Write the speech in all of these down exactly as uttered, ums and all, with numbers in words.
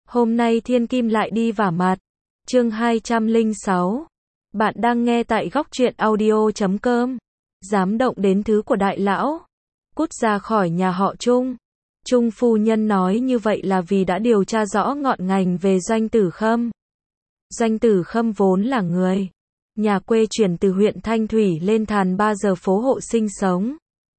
Hôm nay thiên kim lại đi vả mặt. Chương hai trăm lẻ sáu. Bạn đang nghe tại góc truyện audio chấm com. Dám động đến thứ của đại lão, cút ra khỏi nhà họ Trung. Trung phu nhân nói như vậy là vì đã điều tra rõ ngọn ngành về Doanh Tử Khâm. Doanh Tử Khâm vốn là người nhà quê, chuyển từ huyện Thanh Thủy lên Thàn Ba Giờ phố hộ sinh sống.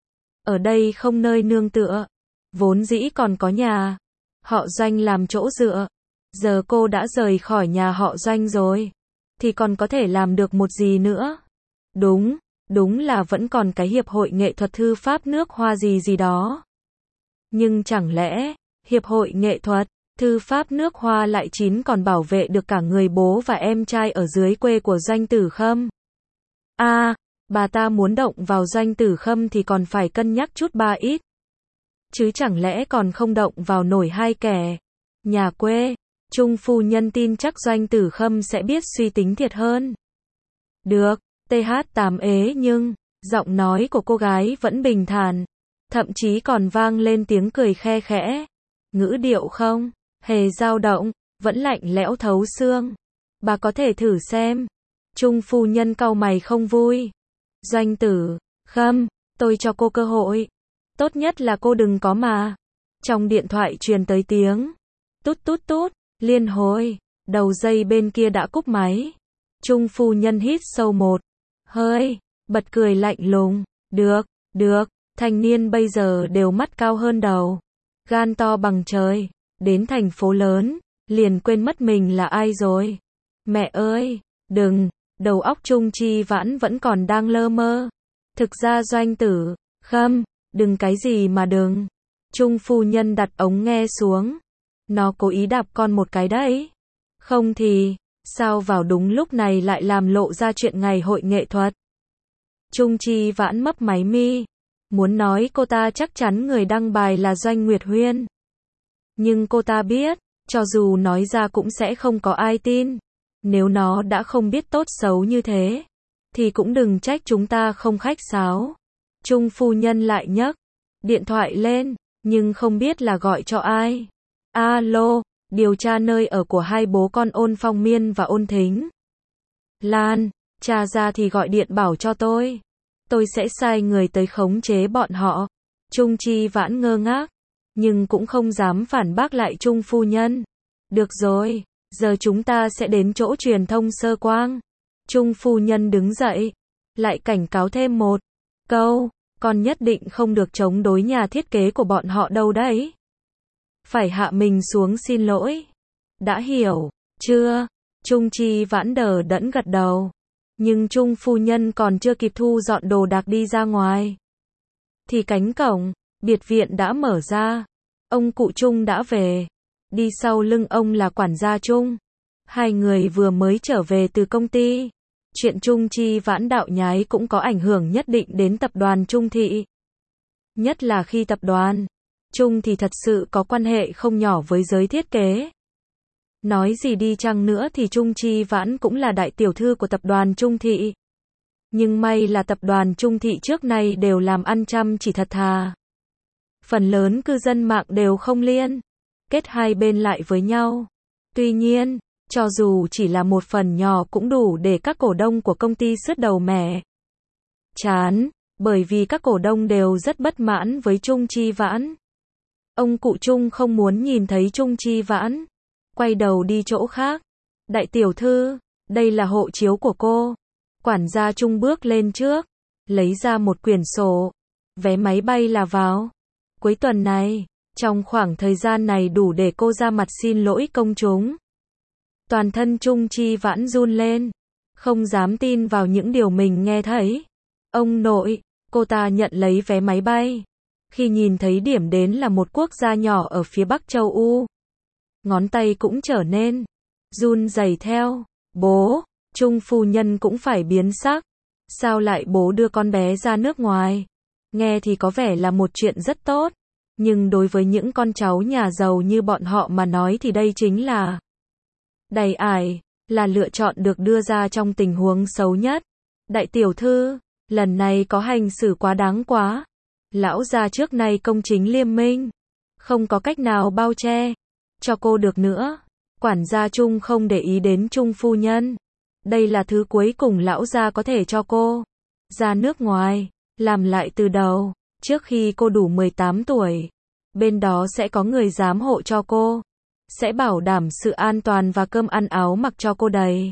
Ở đây không nơi nương tựa, vốn dĩ còn có nhà họ Doanh làm chỗ dựa. Giờ cô đã rời khỏi nhà họ Doanh rồi, thì còn có thể làm được một gì nữa? Đúng, đúng là vẫn còn cái Hiệp hội Nghệ thuật Thư pháp nước Hoa gì gì đó. Nhưng chẳng lẽ, Hiệp hội Nghệ thuật Thư pháp nước Hoa lại chín còn bảo vệ được cả người bố và em trai ở dưới quê của Doanh Tử Khâm? A, à, bà ta muốn động vào Doanh Tử Khâm thì còn phải cân nhắc chút ba ít. Chứ chẳng lẽ còn không động vào nổi hai kẻ nhà quê? Trung phu nhân tin chắc Doanh Tử Khâm sẽ biết suy tính thiệt hơn. Được, tê hát tám ế nhưng, giọng nói của cô gái vẫn bình thản, thậm chí còn vang lên tiếng cười khe khẽ. Ngữ điệu không hề dao động, vẫn lạnh lẽo thấu xương. Bà có thể thử xem. Trung phu nhân cau mày không vui. Doanh Tử Khâm, tôi cho cô cơ hội. Tốt nhất là cô đừng có mà. Trong điện thoại truyền tới tiếng tút tút tút, liên hồi. Đầu dây bên kia đã cúp máy. Trung phu nhân hít sâu một hơi, bật cười lạnh lùng. Được, được, thanh niên bây giờ đều mắt cao hơn đầu, gan to bằng trời. Đến thành phố lớn, liền quên mất mình là ai rồi. Mẹ ơi, đừng, đầu óc Trung Chi Vãn vẫn còn đang lơ mơ. Thực ra Doanh Tử Khâm, đừng cái gì mà đừng. Trung phu nhân đặt ống nghe xuống. Nó cố ý đạp con một cái đấy. Không thì, sao vào đúng lúc này lại làm lộ ra chuyện ngày hội nghệ thuật? Trung Chi Vãn mấp máy mi, muốn nói cô ta chắc chắn người đăng bài là Doanh Nguyệt Huyên. Nhưng cô ta biết, cho dù nói ra cũng sẽ không có ai tin. Nếu nó đã không biết tốt xấu như thế, thì cũng đừng trách chúng ta không khách sáo. Trung phu nhân lại nhấc điện thoại lên, nhưng không biết là gọi cho ai. Alo, điều tra nơi ở của hai bố con Ôn Phong Miên và Ôn Thính Lan, tra ra thì gọi điện bảo cho tôi. Tôi sẽ sai người tới khống chế bọn họ. Trung Chi Vãn ngơ ngác, nhưng cũng không dám phản bác lại Trung phu nhân. Được rồi, giờ chúng ta sẽ đến chỗ truyền thông Sơ Quang. Trung phu nhân đứng dậy, lại cảnh cáo thêm một câu, con nhất định không được chống đối nhà thiết kế của bọn họ đâu đấy. Phải hạ mình xuống xin lỗi. Đã hiểu, chưa? Trung Chi Vãn đờ đẫn gật đầu. Nhưng Trung phu nhân còn chưa kịp thu dọn đồ đạc đi ra ngoài, thì cánh cổng biệt viện đã mở ra. Ông cụ Trung đã về. Đi sau lưng ông là quản gia Trung. Hai người vừa mới trở về từ công ty. Chuyện Trung Chi Vãn đạo nhái cũng có ảnh hưởng nhất định đến tập đoàn Trung Thị. Nhất là khi tập đoàn Trung thì thật sự có quan hệ không nhỏ với giới thiết kế. Nói gì đi chăng nữa thì Trung Chi Vãn cũng là đại tiểu thư của tập đoàn Trung Thị. Nhưng may là tập đoàn Trung Thị trước nay đều làm ăn chăm chỉ thật thà. Phần lớn cư dân mạng đều không liên kết hai bên lại với nhau. Tuy nhiên, cho dù chỉ là một phần nhỏ cũng đủ để các cổ đông của công ty sứt đầu mẻ chán, bởi vì các cổ đông đều rất bất mãn với Trung Chi Vãn. Ông cụ Trung không muốn nhìn thấy Trung Chi Vãn, quay đầu đi chỗ khác. Đại tiểu thư, đây là hộ chiếu của cô. Quản gia Trung bước lên trước, lấy ra một quyển sổ. Vé máy bay là vào cuối tuần này. Trong khoảng thời gian này đủ để cô ra mặt xin lỗi công chúng. Toàn thân Trung Chi Vãn run lên, không dám tin vào những điều mình nghe thấy. Ông nội, cô ta nhận lấy vé máy bay. Khi nhìn thấy điểm đến là một quốc gia nhỏ ở phía Bắc châu Âu, ngón tay cũng trở nên run rẩy theo. Bố, Trung phu nhân cũng phải biến sắc. Sao lại bố đưa con bé ra nước ngoài? Nghe thì có vẻ là một chuyện rất tốt. Nhưng đối với những con cháu nhà giàu như bọn họ mà nói thì đây chính là đầy ải, là lựa chọn được đưa ra trong tình huống xấu nhất. Đại tiểu thư, lần này có hành xử quá đáng quá. Lão gia trước nay công chính liêm minh, không có cách nào bao che. cho cô được nữa. Quản gia Trung không để ý đến Trung phu nhân. Đây là thứ cuối cùng lão gia có thể cho cô. Ra nước ngoài, làm lại từ đầu, trước khi cô đủ mười tám tuổi. Bên đó sẽ có người giám hộ cho cô. Sẽ bảo đảm sự an toàn và cơm ăn áo mặc cho cô đầy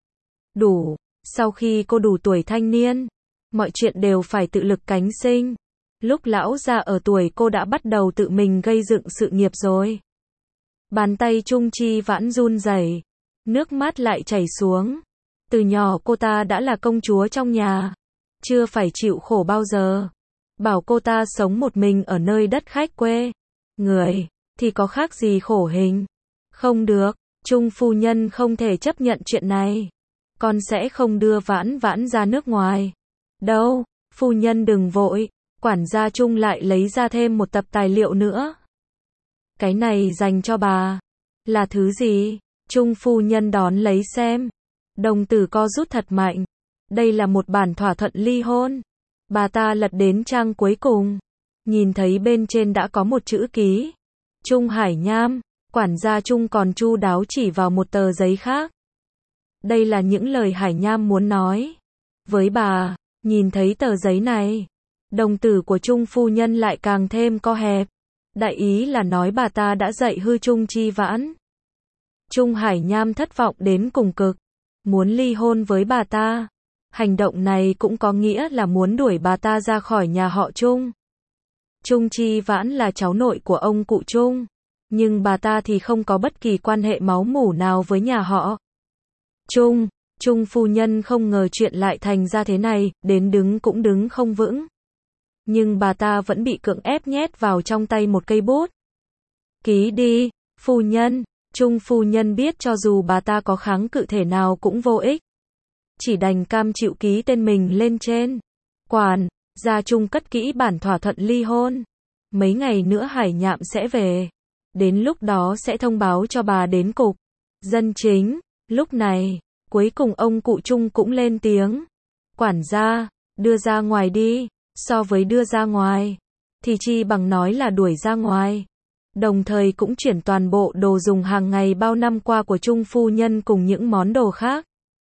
đủ. Sau khi cô đủ tuổi thanh niên, mọi chuyện đều phải tự lực cánh sinh. Lúc lão gia ở tuổi cô đã bắt đầu tự mình gây dựng sự nghiệp rồi. Bàn tay Trung Chi Vãn run rẩy, nước mắt lại chảy xuống. Từ nhỏ cô ta đã là công chúa trong nhà, chưa phải chịu khổ bao giờ. Bảo cô ta sống một mình ở nơi đất khách quê người, thì có khác gì khổ hình. Không được, Trung phu nhân không thể chấp nhận chuyện này. Con sẽ không đưa Vãn Vãn ra nước ngoài. Đâu, phu nhân đừng vội. Quản gia Trung lại lấy ra thêm một tập tài liệu nữa. Cái này dành cho bà. Là thứ gì? Trung phu nhân đón lấy xem. Đồng tử co rút thật mạnh. Đây là một bản thỏa thuận ly hôn. Bà ta lật đến trang cuối cùng. Nhìn thấy bên trên đã có một chữ ký. Trung Hải Nham. Quản gia Trung còn chu đáo chỉ vào một tờ giấy khác. Đây là những lời Hải Nham muốn nói với bà. Nhìn thấy tờ giấy này, đồng tử của Trung phu nhân lại càng thêm co hẹp. Đại ý là nói bà ta đã dạy hư Trung Chi Vãn. Trung Hải Nham thất vọng đến cùng cực, muốn ly hôn với bà ta. Hành động này cũng có nghĩa là muốn đuổi bà ta ra khỏi nhà họ Trung. Trung Chi Vãn là cháu nội của ông cụ Trung, nhưng bà ta thì không có bất kỳ quan hệ máu mủ nào với nhà họ Trung. Trung phu nhân không ngờ chuyện lại thành ra thế này, đến đứng cũng đứng không vững. Nhưng bà ta vẫn bị cưỡng ép nhét vào trong tay một cây bút. Ký đi, phu nhân. Trung phu nhân biết cho dù bà ta có kháng cự thể nào cũng vô ích. Chỉ đành cam chịu ký tên mình lên trên. Quản gia Trung cất kỹ bản thỏa thuận ly hôn. Mấy ngày nữa Hải Nham sẽ về. Đến lúc đó sẽ thông báo cho bà đến cục dân chính. Lúc này, cuối cùng ông cụ Trung cũng lên tiếng. Quản gia, đưa ra ngoài đi. So với đưa ra ngoài, thì chi bằng nói là đuổi ra ngoài. Đồng thời cũng chuyển toàn bộ đồ dùng hàng ngày bao năm qua của Trung phu nhân cùng những món đồ khác.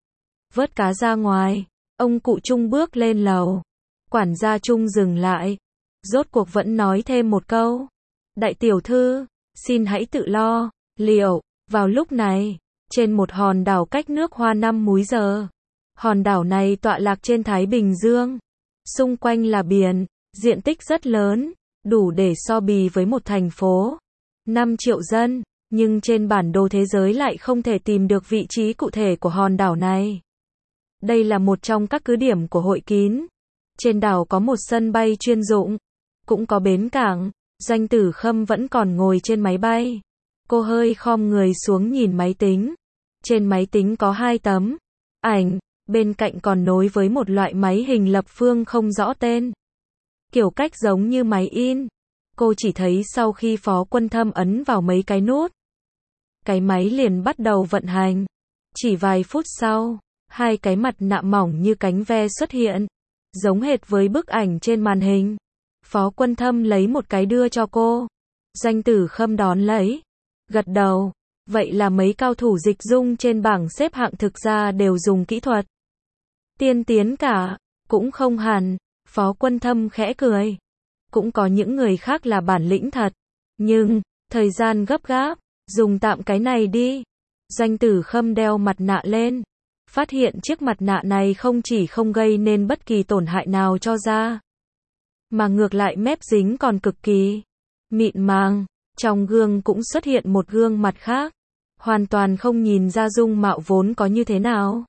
Vớt cá ra ngoài, ông cụ Trung bước lên lầu. Quản gia Trung dừng lại. Rốt cuộc vẫn nói thêm một câu. Đại tiểu thư, xin hãy tự lo, liệu. Vào lúc này, trên một hòn đảo cách nước Hoa năm múi giờ. Hòn đảo này tọa lạc trên Thái Bình Dương. Xung quanh là biển, diện tích rất lớn, đủ để so bì với một thành phố. năm triệu dân, nhưng trên bản đồ thế giới lại không thể tìm được vị trí cụ thể của hòn đảo này. Đây là một trong các cứ điểm của hội kín. Trên đảo có một sân bay chuyên dụng, cũng có bến cảng. Doanh Tử Khâm vẫn còn ngồi trên máy bay. Cô hơi khom người xuống nhìn máy tính. Trên máy tính có hai tấm ảnh. Bên cạnh còn nối với một loại máy hình lập phương không rõ tên. Kiểu cách giống như máy in. Cô chỉ thấy sau khi Phó Quân Thâm ấn vào mấy cái nút, cái máy liền bắt đầu vận hành. Chỉ vài phút sau, hai cái mặt nạ mỏng như cánh ve xuất hiện, giống hệt với bức ảnh trên màn hình. Phó Quân Thâm lấy một cái đưa cho cô. Doanh Tử Khâm đón lấy, gật đầu. Vậy là mấy cao thủ dịch dung trên bảng xếp hạng thực ra đều dùng kỹ thuật tiên tiến cả. Cũng không hẳn. Phó Quân Thâm khẽ cười. Cũng có những người khác là bản lĩnh thật. Nhưng, thời gian gấp gáp, dùng tạm cái này đi. Doanh Tử Khâm đeo mặt nạ lên. Phát hiện chiếc mặt nạ này không chỉ không gây nên bất kỳ tổn hại nào cho da, mà ngược lại mép dính còn cực kỳ mịn màng. Trong gương cũng xuất hiện một gương mặt khác. Hoàn toàn không nhìn ra dung mạo vốn có như thế nào.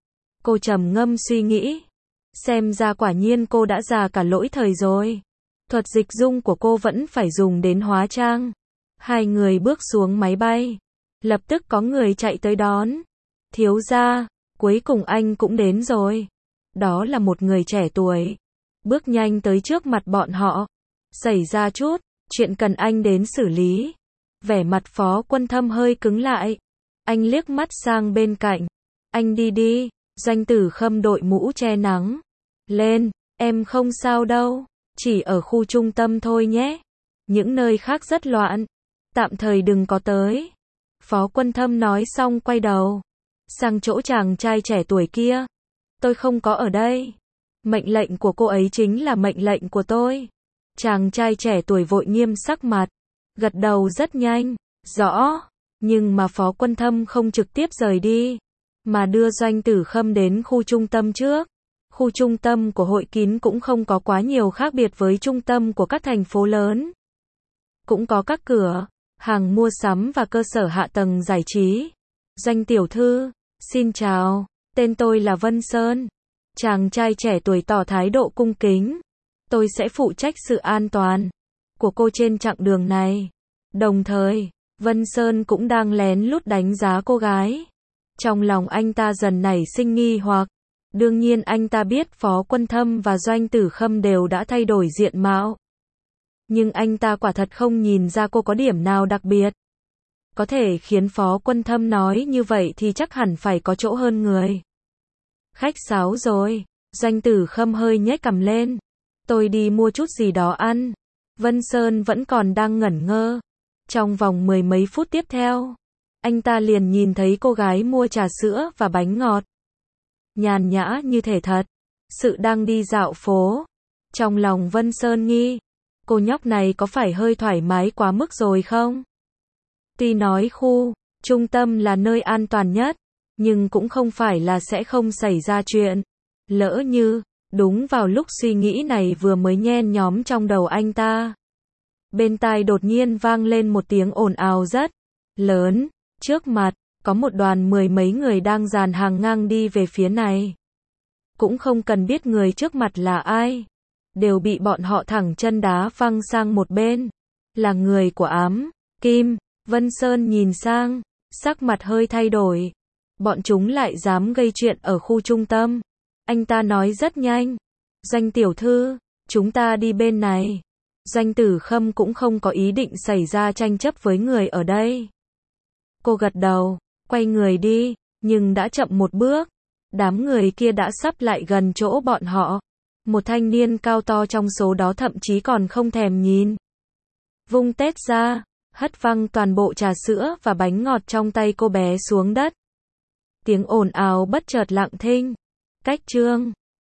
Cô trầm ngâm suy nghĩ. Xem ra quả nhiên cô đã già cả lỗi thời rồi. Thuật dịch dung của cô vẫn phải dùng đến hóa trang. Hai người bước xuống máy bay. Lập tức có người chạy tới đón. Thiếu gia, cuối cùng anh cũng đến rồi. Đó là một người trẻ tuổi. Bước nhanh tới trước mặt bọn họ. Xảy ra chút chuyện cần anh đến xử lý. Vẻ mặt Phó Quân Thâm hơi cứng lại. Anh liếc mắt sang bên cạnh. Anh đi đi. Doanh Tử Khâm đội mũ che nắng lên. Em không sao đâu. Chỉ ở khu trung tâm thôi nhé. Những nơi khác rất loạn. tạm thời đừng có tới. Phó Quân Thâm nói xong quay đầu sang chỗ chàng trai trẻ tuổi kia. Tôi không có ở đây. Mệnh lệnh của cô ấy chính là mệnh lệnh của tôi. Chàng trai trẻ tuổi vội nghiêm sắc mặt, gật đầu rất nhanh, rõ. Nhưng mà Phó Quân Thâm không trực tiếp rời đi, mà đưa Doanh Tử Khâm đến khu trung tâm trước. Khu trung tâm của hội kín cũng không có quá nhiều khác biệt với trung tâm của các thành phố lớn. Cũng có các cửa hàng mua sắm và cơ sở hạ tầng giải trí. Doanh tiểu thư, xin chào, tên tôi là Vân Sơn. Chàng trai trẻ tuổi tỏ thái độ cung kính. Tôi sẽ phụ trách sự an toàn của cô trên chặng đường này. Đồng thời, Vân Sơn cũng đang lén lút đánh giá cô gái. Trong lòng anh ta dần nảy sinh nghi hoặc. Đương nhiên anh ta biết Phó Quân Thâm và Doanh Tử Khâm đều đã thay đổi diện mạo. Nhưng anh ta quả thật không nhìn ra cô có điểm nào đặc biệt. Có thể khiến Phó Quân Thâm nói như vậy thì chắc hẳn phải có chỗ hơn người. Khách sáo rồi. Doanh Tử Khâm hơi nhếch cằm lên. Tôi đi mua chút gì đó ăn. Vân Sơn vẫn còn đang ngẩn ngơ. Trong vòng mười mấy phút tiếp theo, anh ta liền nhìn thấy cô gái mua trà sữa và bánh ngọt. Nhàn nhã như thể thật. Sự đang đi dạo phố. Trong lòng Vân Sơn nghi. Cô nhóc này có phải hơi thoải mái quá mức rồi không? Tuy nói khu trung tâm là nơi an toàn nhất, nhưng cũng không phải là sẽ không xảy ra chuyện. Lỡ như, đúng vào lúc suy nghĩ này vừa mới nhen nhóm trong đầu anh ta. Bên tai đột nhiên vang lên một tiếng ồn ào rất lớn. Trước mặt, có một đoàn mười mấy người đang dàn hàng ngang đi về phía này. Cũng không cần biết người trước mặt là ai. Đều bị bọn họ thẳng chân đá văng sang một bên. Là người của Ám Kim. Vân Sơn nhìn sang, sắc mặt hơi thay đổi. Bọn chúng lại dám gây chuyện ở khu trung tâm. Anh ta nói rất nhanh. Doanh tiểu thư, chúng ta đi bên này. Doanh Tử Khâm cũng không có ý định xảy ra tranh chấp với người ở đây. Cô gật đầu, quay người đi, nhưng đã chậm một bước. Đám người kia đã sắp lại gần chỗ bọn họ. Một thanh niên cao to trong số đó thậm chí còn không thèm nhìn. Vung tét ra, hất văng toàn bộ trà sữa và bánh ngọt trong tay cô bé xuống đất. Tiếng ồn ào bất chợt lặng thinh. Cách chương